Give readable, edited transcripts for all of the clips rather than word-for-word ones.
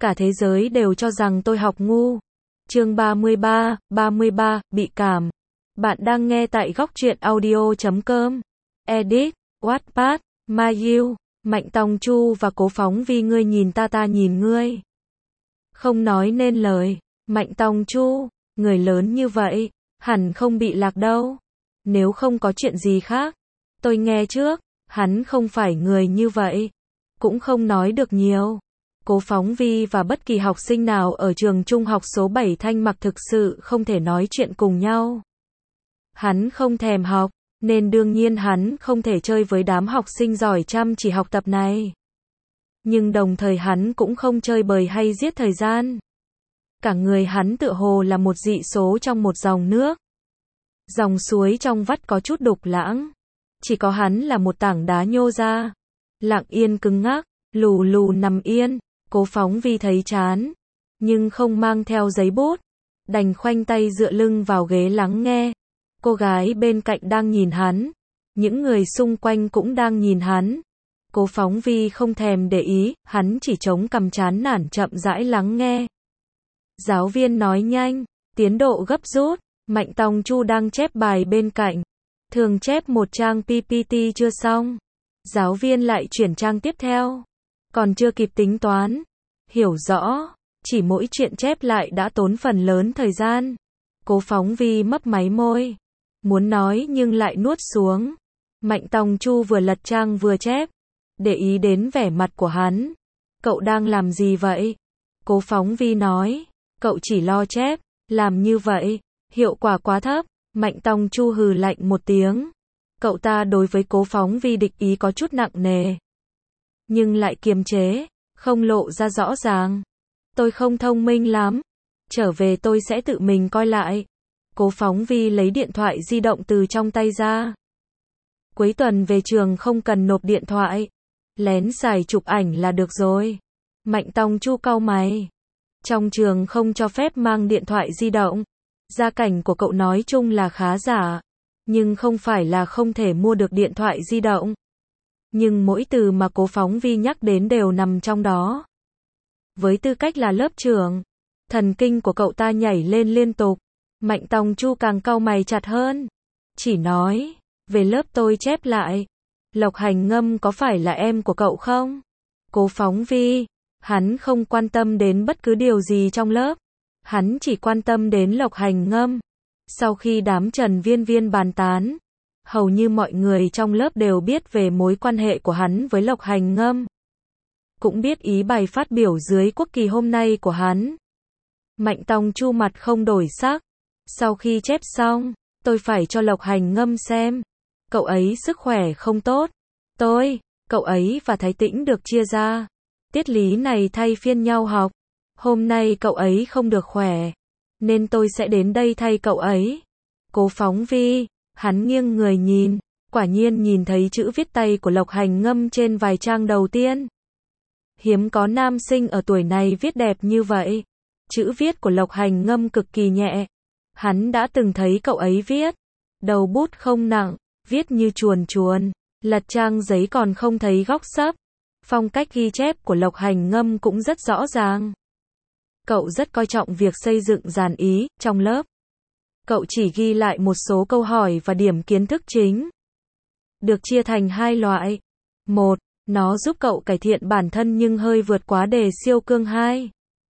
Cả thế giới đều cho rằng tôi học ngu. Chương 33, bị cảm. Bạn đang nghe tại góc truyện audio.com. Edit, Wattpad, Mail, Mạnh Tòng Chu và Cố Phóng Vi. Ngươi nhìn ta, ta nhìn ngươi. Không nói nên lời. Mạnh Tòng Chu, người lớn như vậy, hẳn không bị lạc đâu. Nếu không có chuyện gì khác, tôi nghe trước, hắn không phải người như vậy. Cũng không nói được nhiều. Cố Phóng Vi và bất kỳ học sinh nào ở trường trung học số 7 Thanh Mặc thực sự không thể nói chuyện cùng nhau. Hắn không thèm học, nên đương nhiên hắn không thể chơi với đám học sinh giỏi chăm chỉ học tập này. Nhưng đồng thời hắn cũng không chơi bời hay giết thời gian. Cả người hắn tựa hồ là một dị số trong một dòng nước. Dòng suối trong vắt có chút đục lãng. Chỉ có hắn là một tảng đá nhô ra. Lặng yên cứng ngắc, lù lù nằm yên. Cố Phóng Vi thấy chán, nhưng không mang theo giấy bút, đành khoanh tay dựa lưng vào ghế lắng nghe. Cô gái bên cạnh đang nhìn hắn, những người xung quanh cũng đang nhìn hắn. Cố Phóng Vi không thèm để ý, hắn chỉ chống cằm chán nản chậm rãi lắng nghe. Giáo viên nói nhanh, tiến độ gấp rút. Mạnh Tòng Chu đang chép bài bên cạnh, thường chép một trang PPT chưa xong, giáo viên lại chuyển trang tiếp theo. Còn chưa kịp tính toán, hiểu rõ, chỉ mỗi chuyện chép lại đã tốn phần lớn thời gian. Cố Phóng Vi mấp máy môi, muốn nói nhưng lại nuốt xuống. Mạnh Tòng Chu vừa lật trang vừa chép, để ý đến vẻ mặt của hắn. Cậu đang làm gì vậy? Cố Phóng Vi nói, cậu chỉ lo chép, làm như vậy, hiệu quả quá thấp. Mạnh Tòng Chu hừ lạnh một tiếng. Cậu ta đối với Cố Phóng Vi địch ý có chút nặng nề, nhưng lại kiềm chế, không lộ ra rõ ràng. Tôi không thông minh lắm, trở về tôi sẽ tự mình coi lại. Cố Phóng Vi lấy điện thoại di động từ trong tay ra. Cuối tuần về trường không cần nộp điện thoại, lén xài chụp ảnh là được rồi. Mạnh Tòng Chu cau mày. Trong trường không cho phép mang điện thoại di động. Gia cảnh của cậu nói chung là khá giả, nhưng không phải là không thể mua được điện thoại di động. Nhưng mỗi từ mà Cố Phóng Vi nhắc đến đều nằm trong đó. Với tư cách là lớp trưởng, thần kinh của cậu ta nhảy lên liên tục. Mạnh Tòng Chu càng cau mày chặt hơn. Chỉ nói, về lớp tôi chép lại. Lộc Hành Ngâm có phải là em của cậu không? Cố Phóng Vi, hắn không quan tâm đến bất cứ điều gì trong lớp. Hắn chỉ quan tâm đến Lộc Hành Ngâm. Sau khi đám Trần Viên Viên bàn tán, hầu như mọi người trong lớp đều biết về mối quan hệ của hắn với Lộc Hành Ngâm. Cũng biết ý bài phát biểu dưới quốc kỳ hôm nay của hắn. Mạnh Tòng Chu mặt không đổi sắc. Sau khi chép xong, tôi phải cho Lộc Hành Ngâm xem. Cậu ấy sức khỏe không tốt. Cậu ấy và Thái Tĩnh được chia ra. Tiết lý này thay phiên nhau học. Hôm nay cậu ấy không được khỏe, nên tôi sẽ đến đây thay cậu ấy. Cố Phóng Vi, hắn nghiêng người nhìn, quả nhiên nhìn thấy chữ viết tay của Lộc Hành Ngâm trên vài trang đầu tiên. Hiếm có nam sinh ở tuổi này viết đẹp như vậy. Chữ viết của Lộc Hành Ngâm cực kỳ nhẹ. Hắn đã từng thấy cậu ấy viết. Đầu bút không nặng, viết như chuồn chuồn, lật trang giấy còn không thấy góc xấp. Phong cách ghi chép của Lộc Hành Ngâm cũng rất rõ ràng. Cậu rất coi trọng việc xây dựng dàn ý trong lớp. Cậu chỉ ghi lại một số câu hỏi và điểm kiến thức chính. Được chia thành hai loại. Một, nó giúp cậu cải thiện bản thân nhưng hơi vượt quá đề siêu cương. 2.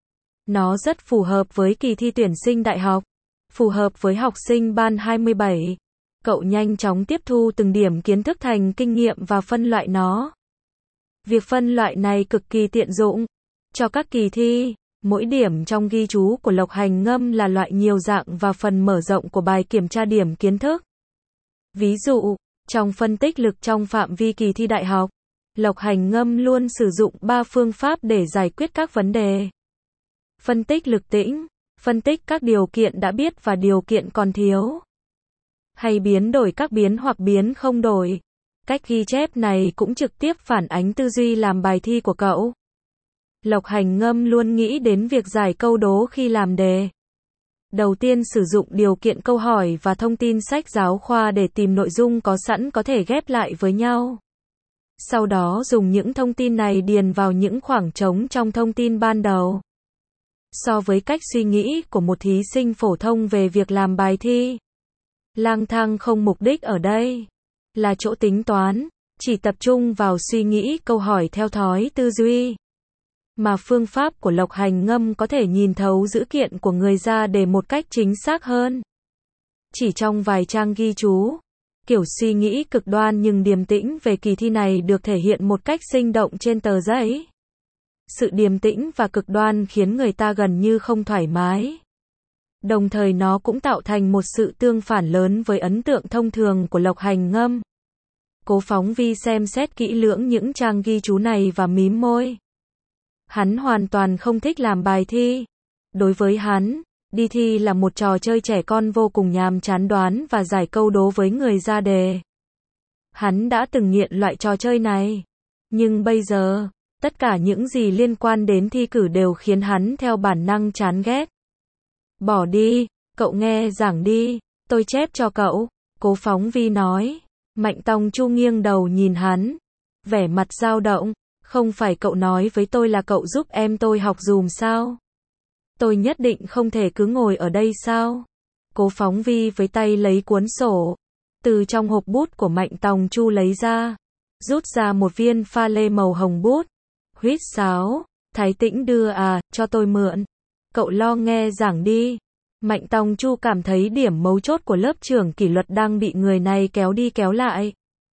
Nó rất phù hợp với kỳ thi tuyển sinh đại học. Phù hợp với học sinh ban 27. Cậu nhanh chóng tiếp thu từng điểm kiến thức thành kinh nghiệm và phân loại nó. Việc phân loại này cực kỳ tiện dụng cho các kỳ thi. Mỗi điểm trong ghi chú của Lộc Hành Ngâm là loại nhiều dạng và phần mở rộng của bài kiểm tra điểm kiến thức. Ví dụ, trong phân tích lực trong phạm vi kỳ thi đại học, Lộc Hành Ngâm luôn sử dụng 3 phương pháp để giải quyết các vấn đề. Phân tích lực tĩnh, phân tích các điều kiện đã biết và điều kiện còn thiếu. Hay biến đổi các biến hoặc biến không đổi. Cách ghi chép này cũng trực tiếp phản ánh tư duy làm bài thi của cậu. Lộc Hành Ngâm luôn nghĩ đến việc giải câu đố khi làm đề. Đầu tiên sử dụng điều kiện câu hỏi và thông tin sách giáo khoa để tìm nội dung có sẵn có thể ghép lại với nhau. Sau đó dùng những thông tin này điền vào những khoảng trống trong thông tin ban đầu. So với cách suy nghĩ của một thí sinh phổ thông về việc làm bài thi, lang thang không mục đích ở đây là chỗ tính toán, chỉ tập trung vào suy nghĩ câu hỏi theo thói tư duy. Mà phương pháp của Lộc Hành Ngâm có thể nhìn thấu dữ kiện của người ra đề một cách chính xác hơn. Chỉ trong vài trang ghi chú, kiểu suy nghĩ cực đoan nhưng điềm tĩnh về kỳ thi này được thể hiện một cách sinh động trên tờ giấy. Sự điềm tĩnh và cực đoan khiến người ta gần như không thoải mái. Đồng thời nó cũng tạo thành một sự tương phản lớn với ấn tượng thông thường của Lộc Hành Ngâm. Cố Phóng Vi xem xét kỹ lưỡng những trang ghi chú này và mím môi. Hắn hoàn toàn không thích làm bài thi. Đối với hắn, đi thi là một trò chơi trẻ con vô cùng nhàm chán, đoán và giải câu đố với người ra đề. Hắn đã từng nghiện loại trò chơi này. Nhưng bây giờ, tất cả những gì liên quan đến thi cử đều khiến hắn theo bản năng chán ghét. Bỏ đi, cậu nghe giảng đi, tôi chép cho cậu, Cố Phóng Vi nói. Mạnh Tòng Chu nghiêng đầu nhìn hắn, vẻ mặt dao động, không phải cậu nói với tôi là cậu giúp em tôi học dùm sao? Tôi nhất định không thể cứ ngồi ở đây sao? Cố Phóng Vi với tay lấy cuốn sổ, từ trong hộp bút của Mạnh Tòng Chu lấy ra, rút ra một viên pha lê màu hồng bút, huýt sáo, Thái Tĩnh đưa cho tôi mượn. Cậu lo nghe giảng đi. Mạnh Tòng Chu cảm thấy điểm mấu chốt của lớp trưởng kỷ luật đang bị người này kéo đi kéo lại.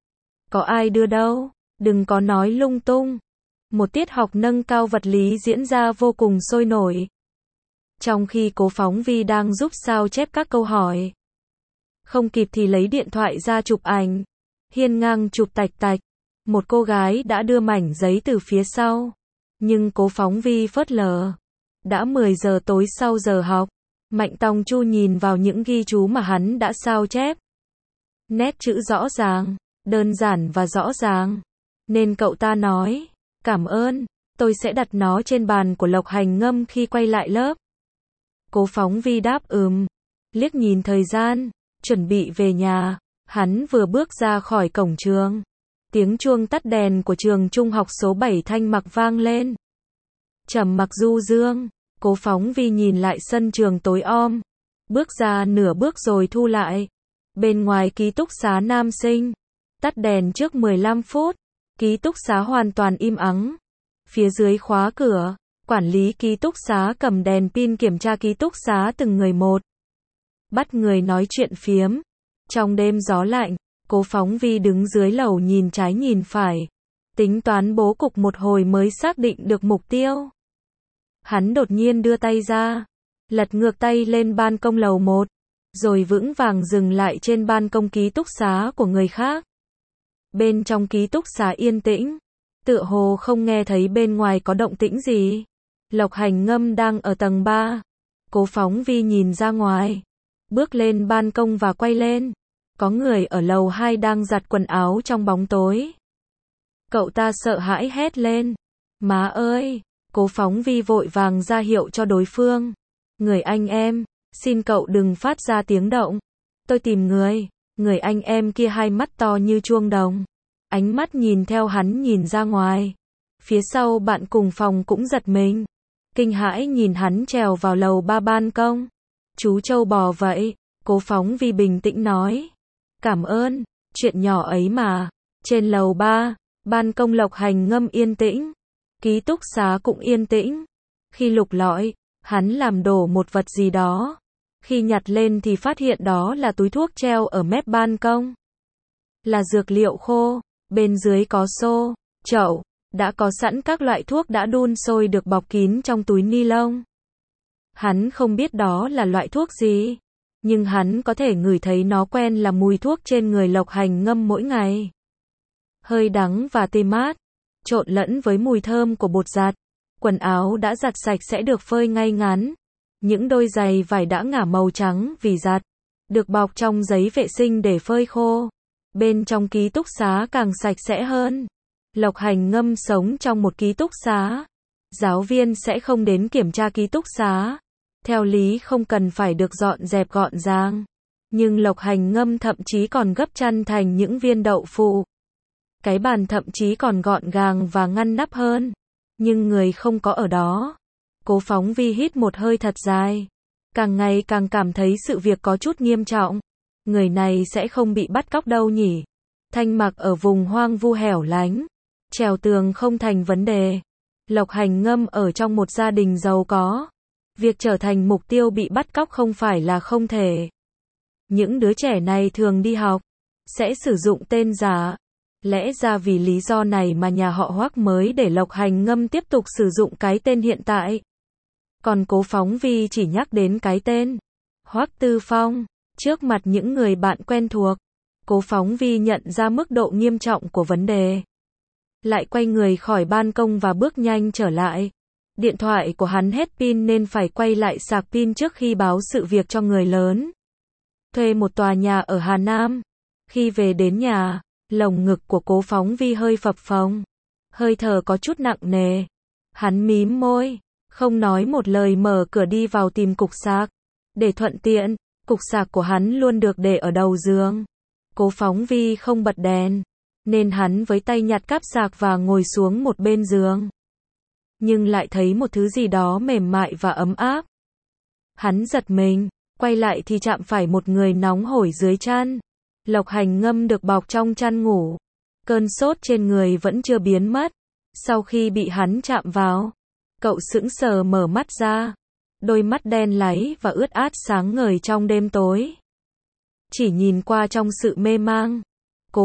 Có ai đưa đâu, đừng có nói lung tung. Một tiết học nâng cao vật lý diễn ra vô cùng sôi nổi. Trong khi Cố Phóng Vi đang giúp sao chép các câu hỏi, không kịp thì lấy điện thoại ra chụp ảnh, hiên ngang chụp tạch tạch. Một cô gái đã đưa mảnh giấy từ phía sau, nhưng Cố Phóng Vi phớt lờ. Đã 10 giờ tối sau giờ học. Mạnh Tòng Chu nhìn vào những ghi chú mà hắn đã sao chép. Nét chữ rõ ràng, đơn giản và rõ ràng. Nên cậu ta nói, cảm ơn, tôi sẽ đặt nó trên bàn của Lộc Hành Ngâm khi quay lại lớp. Cố Phóng Vi đáp liếc nhìn thời gian, chuẩn bị về nhà. Hắn vừa bước ra khỏi cổng trường. Tiếng chuông tắt đèn của trường trung học số 7 Thanh Mặc vang lên. Trầm mặc du dương. Cố Phóng Vi nhìn lại sân trường tối om, bước ra nửa bước rồi thu lại. Bên ngoài ký túc xá nam sinh, tắt đèn trước 15 phút, ký túc xá hoàn toàn im ắng. Phía dưới khóa cửa, quản lý ký túc xá cầm đèn pin kiểm tra ký túc xá từng người một. Bắt người nói chuyện phiếm. Trong đêm gió lạnh, Cố Phóng Vi đứng dưới lầu nhìn trái nhìn phải, tính toán bố cục một hồi mới xác định được mục tiêu. Hắn đột nhiên đưa tay ra, lật ngược tay lên ban công lầu 1, rồi vững vàng dừng lại trên ban công ký túc xá của người khác. Bên trong ký túc xá yên tĩnh, tựa hồ không nghe thấy bên ngoài có động tĩnh gì. Lộc Hành Ngâm đang ở tầng 3. Cố Phóng Vi nhìn ra ngoài, bước lên ban công và quay lên. Có người ở lầu 2 đang giặt quần áo trong bóng tối. Cậu ta sợ hãi hét lên, má ơi! Cố Phóng Vi vội vàng ra hiệu cho đối phương. Người anh em, xin cậu đừng phát ra tiếng động. Tôi tìm người. Người anh em kia hai mắt to như chuông đồng. Ánh mắt nhìn theo hắn nhìn ra ngoài. Phía sau bạn cùng phòng cũng giật mình. Kinh hãi nhìn hắn trèo vào lầu 3 ban công. Chú trâu bò vậy. Cố Phóng Vi bình tĩnh nói. Cảm ơn, chuyện nhỏ ấy mà. Trên lầu 3, ban công Lộc Hành Ngâm yên tĩnh. Ký túc xá cũng yên tĩnh. Khi lục lọi, hắn làm đổ một vật gì đó. Khi nhặt lên thì phát hiện đó là túi thuốc treo ở mép ban công. Là dược liệu khô, bên dưới có xô, chậu, đã có sẵn các loại thuốc đã đun sôi được bọc kín trong túi ni lông. Hắn không biết đó là loại thuốc gì, nhưng hắn có thể ngửi thấy nó quen là mùi thuốc trên người Lộc Hành Ngâm mỗi ngày. Hơi đắng và tê mát, trộn lẫn với mùi thơm của bột giặt. Quần áo đã giặt sạch sẽ được phơi ngay ngắn. Những đôi giày vải đã ngả màu trắng vì giặt, được bọc trong giấy vệ sinh để phơi khô. Bên trong ký túc xá càng sạch sẽ hơn. Lộc Hành Ngâm sống trong một ký túc xá. Giáo viên sẽ không đến kiểm tra ký túc xá. Theo lý không cần phải được dọn dẹp gọn gàng. Nhưng Lộc Hành Ngâm thậm chí còn gấp chăn thành những viên đậu phụ. Cái bàn thậm chí còn gọn gàng và ngăn nắp hơn. Nhưng người không có ở đó. Cố Phóng Vi hít một hơi thật dài. Càng ngày càng cảm thấy sự việc có chút nghiêm trọng. Người này sẽ không bị bắt cóc đâu nhỉ? Thanh Mặc ở vùng hoang vu hẻo lánh. Trèo tường không thành vấn đề. Lộc Hành Ngâm ở trong một gia đình giàu có. Việc trở thành mục tiêu bị bắt cóc không phải là không thể. Những đứa trẻ này thường đi học, sẽ sử dụng tên giả. Lẽ ra vì lý do này mà nhà họ Hoắc mới để Lộc Hành Ngâm tiếp tục sử dụng cái tên hiện tại. Còn Cố Phóng Vi chỉ nhắc đến cái tên Hoắc Tư Phong, trước mặt những người bạn quen thuộc. Cố Phóng Vi nhận ra mức độ nghiêm trọng của vấn đề. Lại quay người khỏi ban công và bước nhanh trở lại. Điện thoại của hắn hết pin nên phải quay lại sạc pin trước khi báo sự việc cho người lớn. Thuê một tòa nhà ở Hà Nam. Khi về đến nhà, lồng ngực của Cố Phóng Vi hơi phập phồng. Hơi thở có chút nặng nề. Hắn mím môi, không nói một lời mở cửa đi vào tìm cục sạc. Để thuận tiện, cục sạc của hắn luôn được để ở đầu giường. Cố Phóng Vi không bật đèn, nên hắn với tay nhặt cáp sạc và ngồi xuống một bên giường. Nhưng lại thấy một thứ gì đó mềm mại và ấm áp. Hắn giật mình, quay lại thì chạm phải một người nóng hổi dưới chăn. Lộc Hành Ngâm được bọc trong chăn ngủ. Cơn sốt trên người vẫn chưa biến mất. Sau khi bị hắn chạm vào, cậu sững sờ mở mắt ra. Đôi mắt đen láy và ướt át sáng ngời trong đêm tối. Chỉ nhìn qua trong sự mê mang. Cố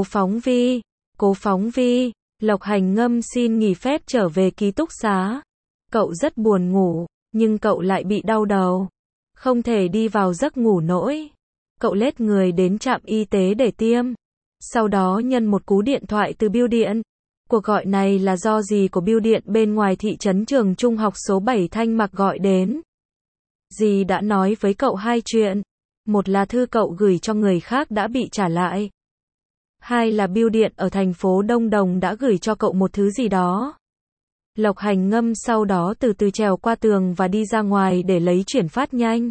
Phóng Vi, Lộc Hành Ngâm xin nghỉ phép trở về ký túc xá. Cậu rất buồn ngủ, nhưng cậu lại bị đau đầu. Không thể đi vào giấc ngủ nổi. Cậu lết người đến trạm y tế để tiêm. Sau đó nhân một cú điện thoại từ bưu điện. Cuộc gọi này là do dì của bưu điện bên ngoài thị trấn trường trung học số 7 Thanh Mặc gọi đến. Dì đã nói với cậu hai chuyện. Một là thư cậu gửi cho người khác đã bị trả lại. Hai là bưu điện ở thành phố Đông Đồng đã gửi cho cậu một thứ gì đó. Lộc Hành Ngâm sau đó từ từ trèo qua tường và đi ra ngoài để lấy chuyển phát nhanh.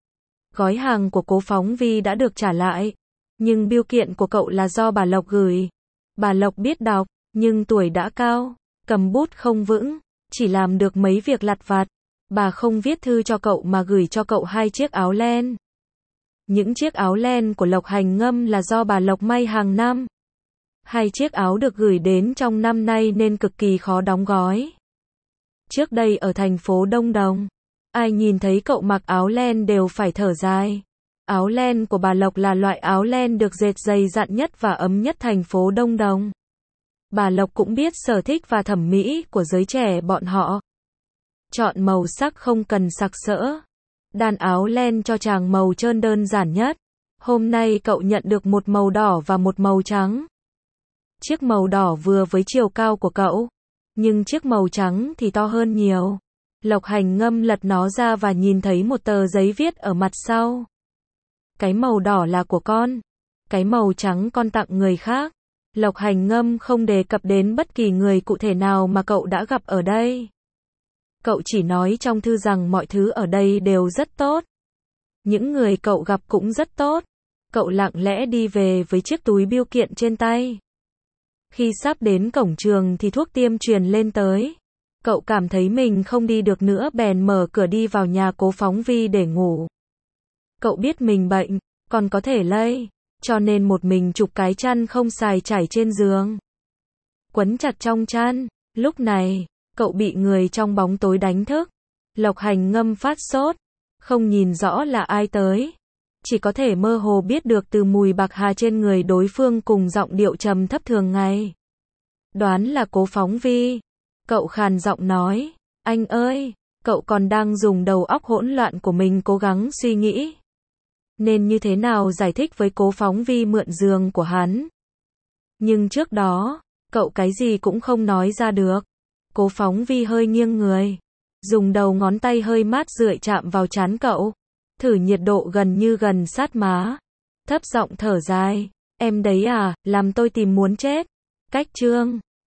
Gói hàng của Cố Phóng Vi đã được trả lại. Nhưng bưu kiện của cậu là do bà Lộc gửi. Bà Lộc biết đọc, nhưng tuổi đã cao, cầm bút không vững, chỉ làm được mấy việc lặt vặt. Bà không viết thư cho cậu mà gửi cho cậu 2 chiếc áo len. Những chiếc áo len của Lộc Hành Ngâm là do bà Lộc may hàng năm. 2 chiếc áo được gửi đến trong năm nay nên cực kỳ khó đóng gói. Trước đây ở thành phố Đông Đồng, ai nhìn thấy cậu mặc áo len đều phải thở dài. Áo len của bà Lộc là loại áo len được dệt dày dặn nhất và ấm nhất thành phố Đông Đồng. Bà Lộc cũng biết sở thích và thẩm mỹ của giới trẻ bọn họ. Chọn màu sắc không cần sặc sỡ. Đan áo len cho chàng màu trơn đơn giản nhất. Hôm nay cậu nhận được một màu đỏ và một màu trắng. Chiếc màu đỏ vừa với chiều cao của cậu, nhưng chiếc màu trắng thì to hơn nhiều. Lộc Hành Ngâm lật nó ra và nhìn thấy một tờ giấy viết ở mặt sau. Cái màu đỏ là của con. Cái màu trắng con tặng người khác. Lộc Hành Ngâm không đề cập đến bất kỳ người cụ thể nào mà cậu đã gặp ở đây. Cậu chỉ nói trong thư rằng mọi thứ ở đây đều rất tốt. Những người cậu gặp cũng rất tốt. Cậu lặng lẽ đi về với chiếc túi bưu kiện trên tay. Khi sắp đến cổng trường thì thuốc tiêm truyền lên tới. Cậu cảm thấy mình không đi được nữa bèn mở cửa đi vào nhà Cố Phóng Vi để ngủ. Cậu biết mình bệnh, còn có thể lây, cho nên một mình chụp cái chăn không xài trải trên giường. Quấn chặt trong chăn, lúc này, cậu bị người trong bóng tối đánh thức. Lộc Hành Ngâm phát sốt, không nhìn rõ là ai tới. Chỉ có thể mơ hồ biết được từ mùi bạc hà trên người đối phương cùng giọng điệu trầm thấp thường ngày. Đoán là Cố Phóng Vi. Cậu khàn giọng nói, anh ơi, cậu còn đang dùng đầu óc hỗn loạn của mình cố gắng suy nghĩ. Nên như thế nào giải thích với Cố Phóng Vi mượn giường của hắn. Nhưng trước đó, cậu cái gì cũng không nói ra được. Cố Phóng Vi hơi nghiêng người, dùng đầu ngón tay hơi mát rượi chạm vào trán cậu, thử nhiệt độ gần như gần sát má. Thấp giọng thở dài, em đấy à, làm tôi tìm muốn chết. Cách chương